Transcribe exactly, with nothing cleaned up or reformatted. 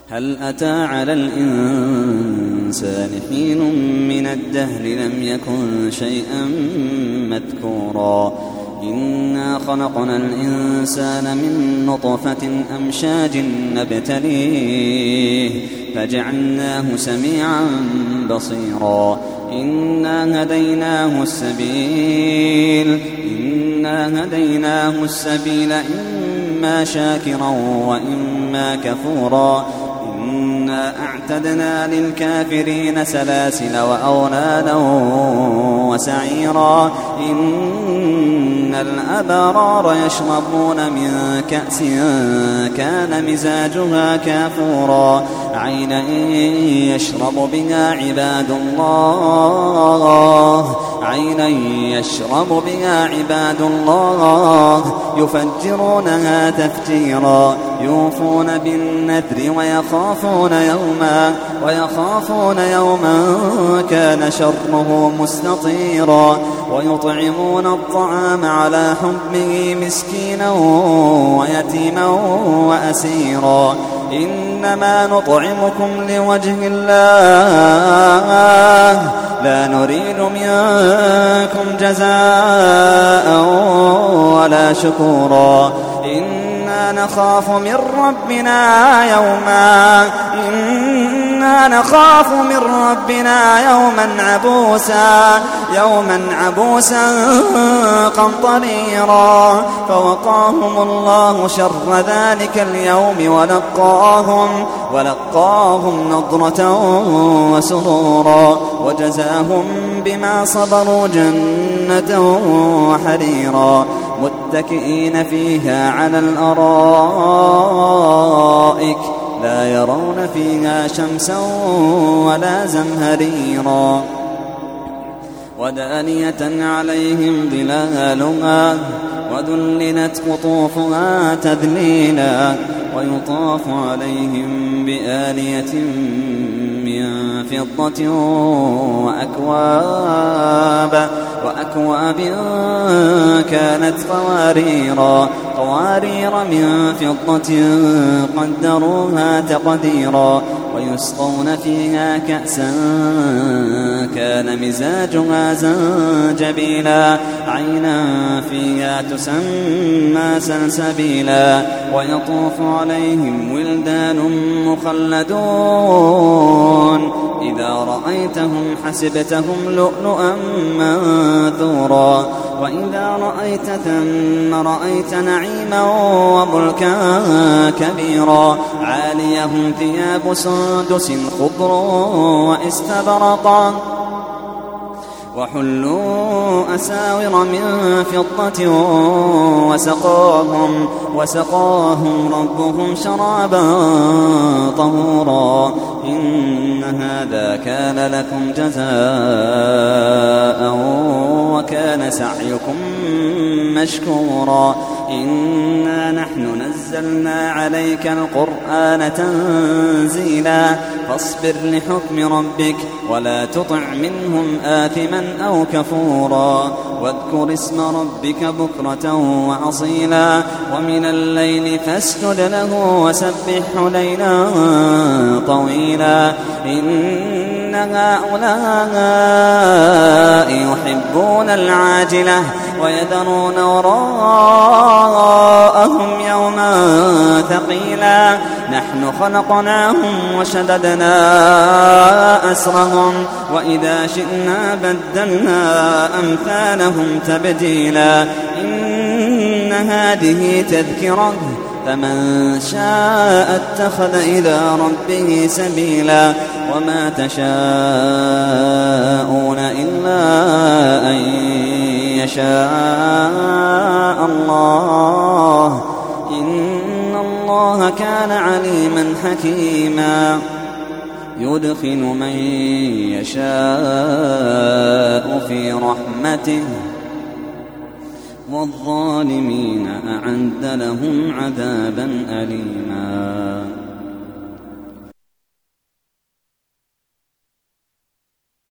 هل أتى على الإنسان حين من الدهر لم يكن شيئا مذكورا إنا خلقنا الإنسان من نطفة أمشاج نبتليه فجعلناه سميعا بصيرا إنا هديناه السبيل إنا هديناه السبيل إما شاكرا وإما كفورا إنا أعتدنا للكافرين سلاسل وأغلالا وسعيرا إن الأبرار يشربون من كأس كان مزاجها كافورا عينا يشرب بها عباد الله عينا يشرب بها عباد الله يفجرونها تفجيرا يوفون بالنذر ويخافون يوما ويخافون يوما كان شره مستطيرا ويطعمون الطعام على حبه مسكينا ويتيما وأسيرا إنما نطعمكم لوجه الله لا نريد منكم جزاء ولا شكورا إنا نخاف من ربنا يوما إنا نخاف من ربنا يوما عبوسا يوما عبوسا قمطريرا فوقاهم الله شر ذلك اليوم ولقاهم ولقاهم نضرة وسرورا وجزاهم بما صبروا جنة وحريرا متكئين فيها على الأرائك لا يرون فيها شمسا ولا زمهريرا ودانية عليهم ظلالها وذللت قطوفها تذليلا ويطاف عليهم بآنية من فضة وأكواب وأكواب كانت قواريرا قوارير من فضة قدروها تقديرا ويسقون فيها كأسا كان مزاجها زنجبيلا عينا فيها تسمى سلسبيلا ويطوف عليهم ولدان مخلدون إذا رأيتهم حسبتهم لؤلؤا منثورا وإذا رأيت ثم رأيت نعيما وملكا كبيرا عاليهم ثياب سندس خضر واستبرقا وحلوا أساور من فضة وسقاهم, وسقاهم ربهم شرابا طهورا إن هذا كان لكم جزاء وكان سعيكم مشكورا إنا نحن نزلنا عليك القرآن تنزيلا فاصبر لحكم ربك ولا تطع منهم آثما أو كفورا واذكر اسم ربك بكرة وأصيلا ومن الليل فاسجد له وسبحه ليلا طويلا إن هؤلاء يحبون العاجلة ويذرون وراءهم يوما ثقيلا نحن خلقناهم وشددنا أسرهم وإذا شئنا بدلنا أمثالهم تبديلا إن هذه تذكرة فمن شاء اتخذ إلى ربه سبيلا وما تشاءون إلا أن يشاء الله إن الله كان عليما حكيما يدخل من يشاء في رحمته والظالمين أعد لهم عذابا أليما.